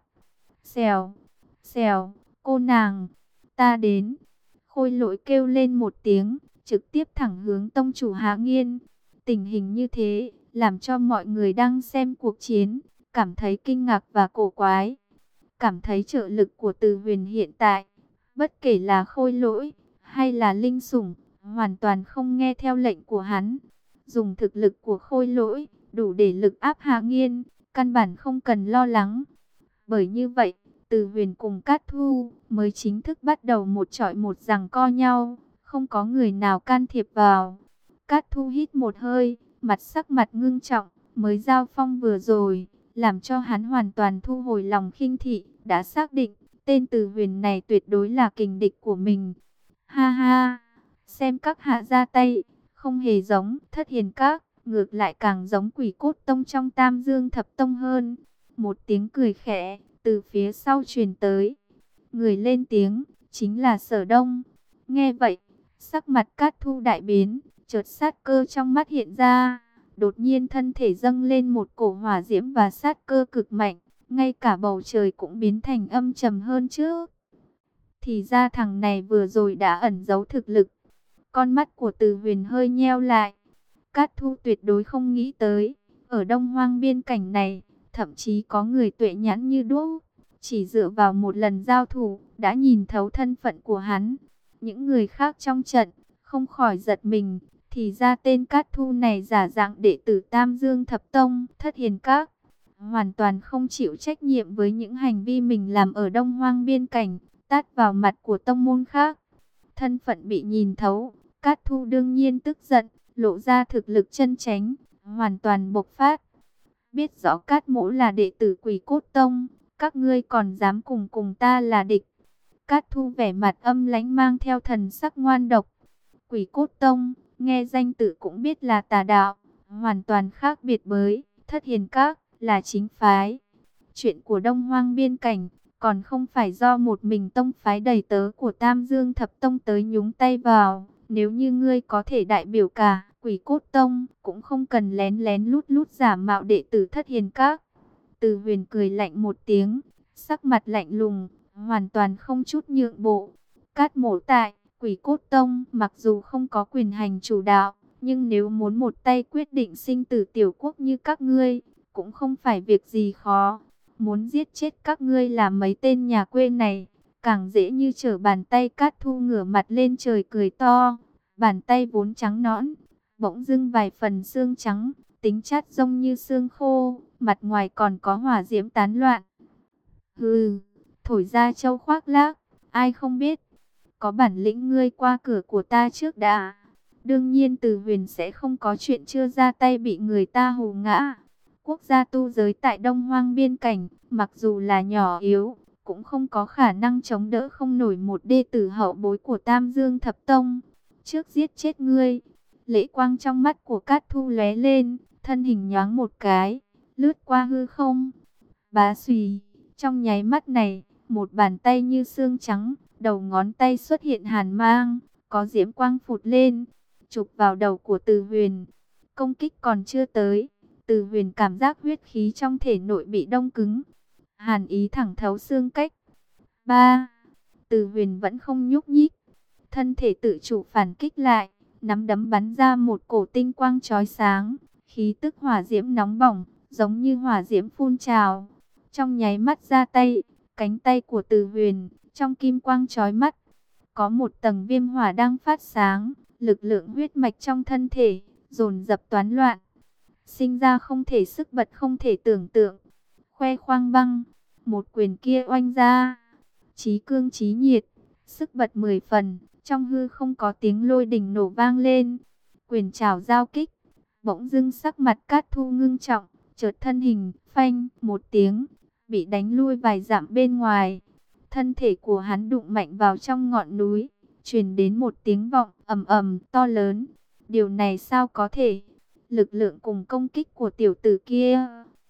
Xèo, xèo, cô nàng, ta đến. Khôi lỗi kêu lên một tiếng, trực tiếp thẳng hướng tông chủ Hạ Nghiên. Tình hình như thế, làm cho mọi người đang xem cuộc chiến, cảm thấy kinh ngạc và cổ quái. Cảm thấy trợ lực của Từ Huyền hiện tại, bất kể là khôi lỗi, hay là linh sủng, hoàn toàn không nghe theo lệnh của hắn. Dùng thực lực của khôi lỗi, đủ để lực áp Hạ Nghiên, căn bản không cần lo lắng. Bởi như vậy, Từ Huyền cùng Cát Thu mới chính thức bắt đầu một chọi một giằng co nhau, không có người nào can thiệp vào. Cát Thu hít một hơi, mặt sắc mặt ngưng trọng, mới giao phong vừa rồi, làm cho hắn hoàn toàn thu hồi lòng khinh thị, đã xác định, tên Từ Huyền này tuyệt đối là kình địch của mình. Ha ha, xem các hạ ra tay, không hề giống Thất Hiền Các, ngược lại càng giống Quỷ Cốt Tông trong Tam Dương Thập Tông hơn. Một tiếng cười khẽ từ phía sau truyền tới. Người lên tiếng chính là Sở Đông. Nghe vậy, sắc mặt Cát Thu đại biến, chợt sát cơ trong mắt hiện ra, đột nhiên thân thể dâng lên một cổ hỏa diễm và sát cơ cực mạnh, ngay cả bầu trời cũng biến thành âm trầm hơn trước. Thì ra thằng này vừa rồi đã ẩn giấu thực lực. Con mắt của Từ Huyền hơi nheo lại. Cát Thu tuyệt đối không nghĩ tới, ở Đông Hoang biên cảnh này, thậm chí có người tuệ nhãn như đuốc, chỉ dựa vào một lần giao thủ, đã nhìn thấu thân phận của hắn. Những người khác trong trận, không khỏi giật mình, thì ra tên Cát Thu này giả dạng đệ tử Tam Dương Thập Tông, Thất Hiền Các, hoàn toàn không chịu trách nhiệm với những hành vi mình làm ở Đông Hoang biên cảnh, tát vào mặt của tông môn khác. Thân phận bị nhìn thấu, Cát Thu đương nhiên tức giận, lộ ra thực lực chân chánh, hoàn toàn bộc phát. Biết rõ Cát Mỗ là đệ tử Quỷ Cốt Tông, các ngươi còn dám cùng cùng ta là địch. Cát Thu vẻ mặt âm lãnh mang theo thần sắc ngoan độc. Quỷ Cốt Tông, nghe danh tự cũng biết là tà đạo, hoàn toàn khác biệt với Thất Hiền Các, là chính phái. Chuyện của Đông Hoang biên cảnh, còn không phải do một mình tông phái đầy tớ của Tam Dương Thập Tông tới nhúng tay vào. Nếu như ngươi có thể đại biểu cả Quỷ Cốt Tông, cũng không cần lén lén lút lút giả mạo đệ tử Thất Hiền Các. Từ Huyền cười lạnh một tiếng, sắc mặt lạnh lùng, hoàn toàn không chút nhượng bộ. Cát Mỗ tại Quỷ Cốt Tông mặc dù không có quyền hành chủ đạo, nhưng nếu muốn một tay quyết định sinh tử tiểu quốc như các ngươi, cũng không phải việc gì khó. Muốn giết chết các ngươi là mấy tên nhà quê này, càng dễ như trở bàn tay. Cát Thu ngửa mặt lên trời cười to, bàn tay vốn trắng nõn, bỗng dưng vài phần xương trắng, tính chát rông như xương khô, mặt ngoài còn có hỏa diễm tán loạn. Hừ, thổi ra châu khoác lác, ai không biết, có bản lĩnh ngươi qua cửa của ta trước đã. Đương nhiên Từ Huyền sẽ không có chuyện chưa ra tay bị người ta hù ngã. Quốc gia tu giới tại Đông Hoang biên cảnh, mặc dù là nhỏ yếu, cũng không có khả năng chống đỡ không nổi một đệ tử hậu bối của Tam Dương Thập Tông. Trước giết chết ngươi. Lệ quang trong mắt của Cát Thu lóe lên, thân hình nhoáng một cái, lướt qua hư không. Bá xùy, trong nháy mắt này, một bàn tay như xương trắng, đầu ngón tay xuất hiện hàn mang, có diễm quang phụt lên, chụp vào đầu của Từ Huyền. Công kích còn chưa tới, Từ Huyền cảm giác huyết khí trong thể nội bị đông cứng, hàn ý thẳng thấu xương cách. Ba, Từ Huyền vẫn không nhúc nhích, thân thể tự chủ phản kích lại, nắm đấm bắn ra một cổ tinh quang chói sáng, khí tức hỏa diễm nóng bỏng, giống như hỏa diễm phun trào. Trong nháy mắt ra tay, cánh tay của Từ Huyền, trong kim quang chói mắt, có một tầng viêm hỏa đang phát sáng, lực lượng huyết mạch trong thân thể, dồn dập toán loạn. Sinh ra không thể sức bật không thể tưởng tượng. Khoe khoang băng, một quyền kia oanh ra, chí cương chí nhiệt, sức bật mười phần, trong hư không có tiếng lôi đình nổ vang lên. Quyền trảo giao kích, bỗng dưng sắc mặt Cát Thu ngưng trọng, chợt thân hình, phanh, một tiếng, bị đánh lui vài dặm bên ngoài. Thân thể của hắn đụng mạnh vào trong ngọn núi, truyền đến một tiếng vọng ầm ầm to lớn. Điều này sao có thể? Lực lượng cùng công kích của tiểu tử kia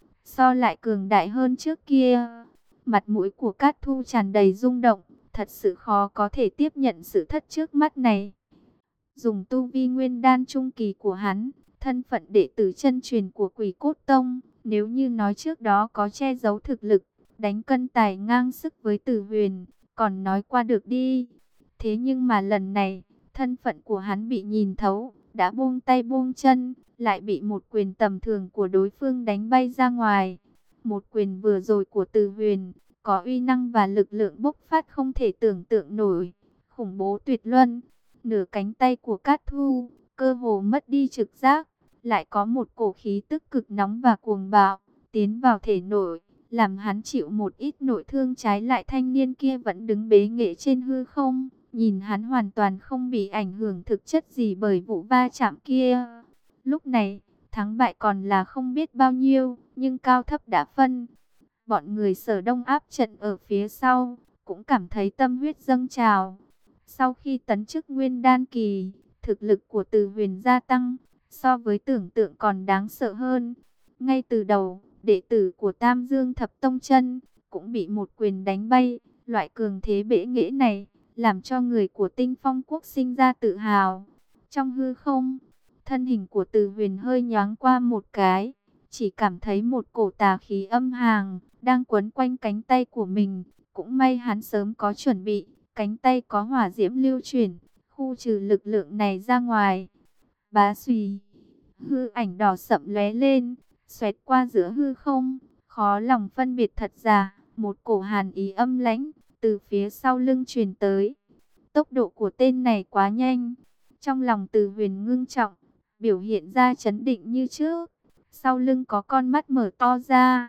so lại cường đại hơn trước kia. Mặt mũi của Cát Thu tràn đầy rung động, thật sự khó có thể tiếp nhận sự thất trước mắt này. Dùng tu vi nguyên đan trung kỳ của hắn, thân phận đệ tử chân truyền của Quỷ Cốt Tông, nếu như nói trước đó có che giấu thực lực, đánh cân tài ngang sức với Từ Huyền, còn nói qua được đi. Thế nhưng mà lần này, thân phận của hắn bị nhìn thấu, đã buông tay buông chân, lại bị một quyền tầm thường của đối phương đánh bay ra ngoài. Một quyền vừa rồi của Từ Huyền, có uy năng và lực lượng bộc phát không thể tưởng tượng nổi, khủng bố tuyệt luân. Nửa cánh tay của Cát Thu, cơ hồ mất đi trực giác, lại có một cổ khí tức cực nóng và cuồng bạo, tiến vào thể nội, làm hắn chịu một ít nội thương. Trái lại thanh niên kia vẫn đứng bế nghệ trên hư không, nhìn hắn hoàn toàn không bị ảnh hưởng thực chất gì bởi vụ va chạm kia. Lúc này, thắng bại còn là không biết bao nhiêu, nhưng cao thấp đã phân. Bọn người Sở Đông áp trận ở phía sau, cũng cảm thấy tâm huyết dâng trào. Sau khi tấn chức nguyên đan kỳ, thực lực của Từ Huyền gia tăng, so với tưởng tượng còn đáng sợ hơn. Ngay từ đầu, đệ tử của Tam Dương Thập Tông Chân cũng bị một quyền đánh bay. Loại cường thế bẽ nghễ này, làm cho người của Tinh Phong Quốc sinh ra tự hào. Trong hư không, thân hình của Từ Huyền hơi nhoáng qua một cái, chỉ cảm thấy một cổ tà khí âm hàn đang quấn quanh cánh tay của mình. Cũng may hắn sớm có chuẩn bị, cánh tay có hỏa diễm lưu chuyển, khu trừ lực lượng này ra ngoài. Bá xùy, hư ảnh đỏ sậm lóe lên, xoẹt qua giữa hư không, khó lòng phân biệt thật giả. Một cổ hàn ý âm lãnh từ phía sau lưng truyền tới. Tốc độ của tên này quá nhanh. Trong lòng Từ Huyền ngưng trọng, biểu hiện ra chấn định như trước. Sau lưng có con mắt mở to ra.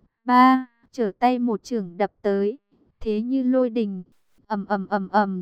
Ba, trở tay một chưởng đập tới, thế như lôi đình, ầm ầm ầm ầm.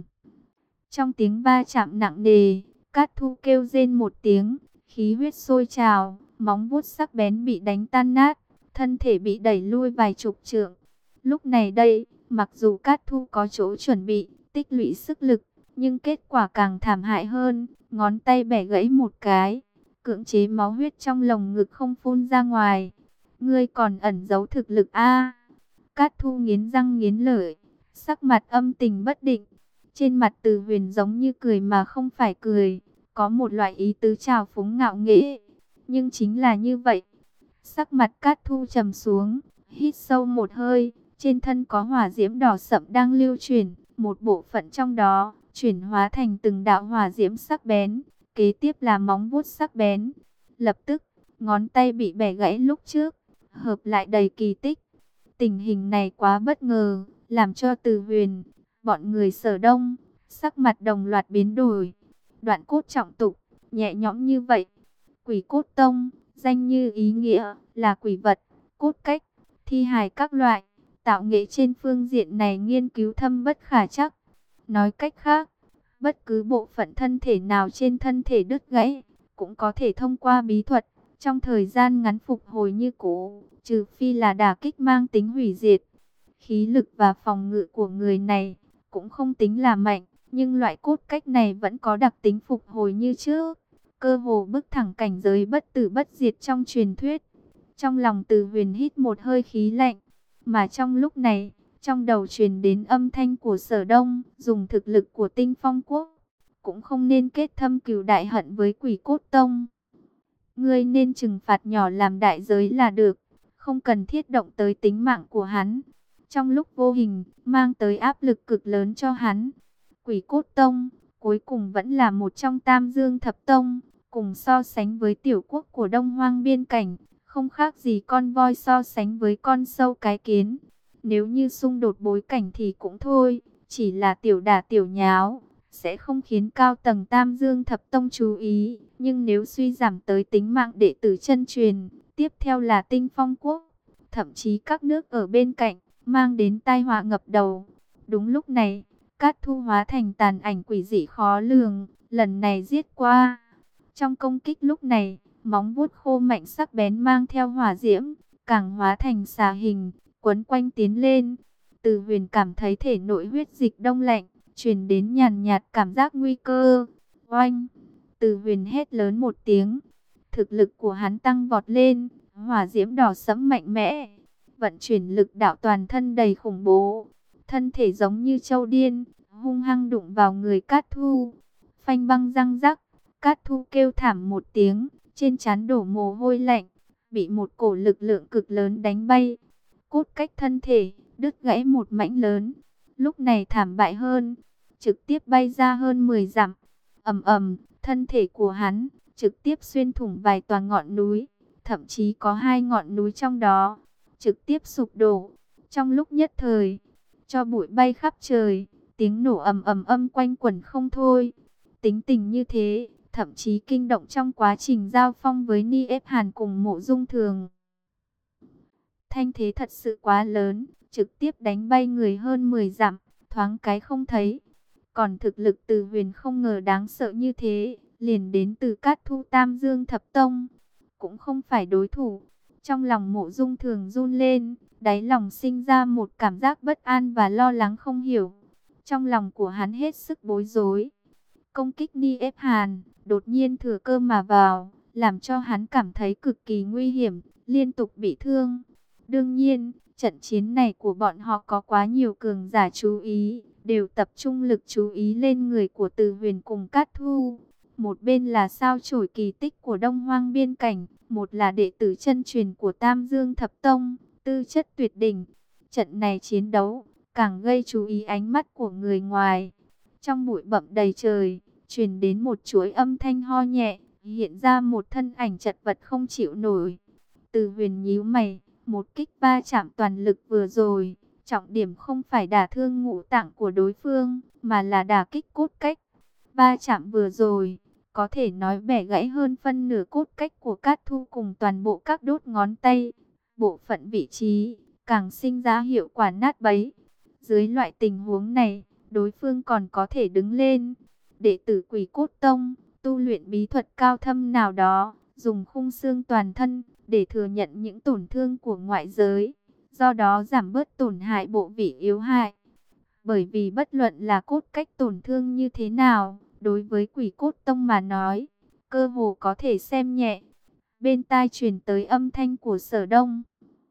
Trong tiếng va chạm nặng nề, Cát Thu kêu rên một tiếng, khí huyết sôi trào, móng vuốt sắc bén bị đánh tan nát, thân thể bị đẩy lui vài chục trượng. Lúc này đây, mặc dù Cát Thu có chỗ chuẩn bị, tích lũy sức lực, nhưng kết quả càng thảm hại hơn, ngón tay bẻ gãy một cái, cưỡng chế máu huyết trong lồng ngực không phun ra ngoài. Ngươi còn ẩn giấu thực lực a? Cát Thu nghiến răng nghiến lợi, sắc mặt âm tình bất định. Trên mặt Từ Huyền giống như cười mà không phải cười, có một loại ý tứ trào phúng ngạo nghễ. Nhưng chính là như vậy. Sắc mặt Cát Thu trầm xuống, hít sâu một hơi, trên thân có hỏa diễm đỏ sậm đang lưu chuyển, một bộ phận trong đó chuyển hóa thành từng đạo hỏa diễm sắc bén, kế tiếp là móng vuốt sắc bén. Lập tức, ngón tay bị bẻ gãy lúc trước, hợp lại đầy kỳ tích. Tình hình này quá bất ngờ, làm cho Từ Huyền, bọn người Sở Đông, sắc mặt đồng loạt biến đổi. Đoạn cốt trọng tục, nhẹ nhõm như vậy. Quỷ Cốt Tông, danh như ý nghĩa, là quỷ vật, cốt cách, thi hài các loại. Tạo nghệ trên phương diện này nghiên cứu thâm bất khả trắc. Nói cách khác, bất cứ bộ phận thân thể nào trên thân thể đứt gãy, cũng có thể thông qua bí thuật, trong thời gian ngắn phục hồi như cũ, trừ phi là đả kích mang tính hủy diệt. Khí lực và phòng ngự của người này cũng không tính là mạnh, nhưng loại cốt cách này vẫn có đặc tính phục hồi như trước, cơ hồ bước thẳng cảnh giới bất tử bất diệt trong truyền thuyết. Trong lòng Từ Huyền hít một hơi khí lạnh, mà trong lúc này, trong đầu truyền đến âm thanh của Sở Đông, dùng thực lực của Tinh Phong Quốc, cũng không nên kết thâm cừu đại hận với Quỷ Cốt Tông. Ngươi nên trừng phạt nhỏ làm đại giới là được, không cần thiết động tới tính mạng của hắn. Trong lúc vô hình, mang tới áp lực cực lớn cho hắn. Quỷ Cốt Tông, cuối cùng vẫn là một trong Tam Dương Thập Tông, cùng so sánh với tiểu quốc của Đông Hoang biên cảnh, không khác gì con voi so sánh với con sâu cái kiến. Nếu như xung đột bối cảnh thì cũng thôi, chỉ là tiểu đả tiểu nháo, sẽ không khiến cao tầng Tam Dương Thập Tông chú ý. Nhưng nếu suy giảm tới tính mạng đệ tử chân truyền, tiếp theo là Tinh Phong Quốc, thậm chí các nước ở bên cạnh, mang đến tai họa ngập đầu. Đúng lúc này, Cát Thu hóa thành tàn ảnh quỷ dị khó lường, lần này giết qua. Trong công kích lúc này, móng vuốt khô mạnh sắc bén mang theo hỏa diễm, càng hóa thành xà hình, quấn quanh tiến lên. Từ Huyền cảm thấy thể nội huyết dịch đông lạnh, truyền đến nhàn nhạt cảm giác nguy cơ. Oanh! Từ Huyền hét lớn một tiếng, thực lực của hắn tăng vọt lên, hỏa diễm đỏ sẫm mạnh mẽ, vận chuyển lực đạo toàn thân đầy khủng bố, thân thể giống như trâu điên, hung hăng đụng vào người Cát Thu. Phanh băng răng rắc, Cát Thu kêu thảm một tiếng, trên trán đổ mồ hôi lạnh, bị một cổ lực lượng cực lớn đánh bay. Cốt cách thân thể, đứt gãy một mảnh lớn, lúc này thảm bại hơn, trực tiếp bay ra hơn mười dặm. Ầm ầm, thân thể của hắn trực tiếp xuyên thủng vài tòa ngọn núi, thậm chí có hai ngọn núi trong đó trực tiếp sụp đổ. Trong lúc nhất thời, cho bụi bay khắp trời, tiếng nổ ầm ầm âm quanh quẩn không thôi. Tính tình như thế, thậm chí kinh động trong quá trình giao phong với Ni Ép Hàn cùng Mộ Dung Thường. Thanh thế thật sự quá lớn, trực tiếp đánh bay người hơn mười dặm, thoáng cái không thấy. Còn thực lực Từ Huyền không ngờ đáng sợ như thế, liền đến từ Cát Thu Tam Dương Thập Tông, cũng không phải đối thủ. Trong lòng Mộ Dung Thường run lên, đáy lòng sinh ra một cảm giác bất an và lo lắng không hiểu. Trong lòng của hắn hết sức bối rối. Công kích Ni Ép Hàn, đột nhiên thừa cơ mà vào, làm cho hắn cảm thấy cực kỳ nguy hiểm, liên tục bị thương. Đương nhiên, trận chiến này của bọn họ có quá nhiều cường giả chú ý, đều tập trung lực chú ý lên người của Từ Huyền cùng Cát Thu. Một bên là sao chổi kỳ tích của Đông Hoang biên cảnh, một là đệ tử chân truyền của Tam Dương Thập Tông, tư chất tuyệt đỉnh. Trận này chiến đấu, càng gây chú ý ánh mắt của người ngoài. Trong bụi bặm đầy trời, truyền đến một chuỗi âm thanh ho nhẹ, hiện ra một thân ảnh chật vật không chịu nổi. Từ Huyền nhíu mày, một kích va chạm toàn lực vừa rồi, trọng điểm không phải đả thương ngũ tạng của đối phương, mà là đả kích cốt cách. Va chạm vừa rồi, có thể nói bẻ gãy hơn phân nửa cốt cách của Cát Thu cùng toàn bộ các đốt ngón tay. Bộ phận vị trí, càng sinh ra hiệu quả nát bấy. Dưới loại tình huống này, đối phương còn có thể đứng lên. Đệ tử Quỷ Cốt Tông, tu luyện bí thuật cao thâm nào đó, dùng khung xương toàn thân, để thừa nhận những tổn thương của ngoại giới. Do đó giảm bớt tổn hại bộ vị yếu hại. Bởi vì bất luận là cốt cách tổn thương như thế nào, đối với Quỷ Cốt Tông mà nói, cơ hồ có thể xem nhẹ. Bên tai truyền tới âm thanh của Sở Đông.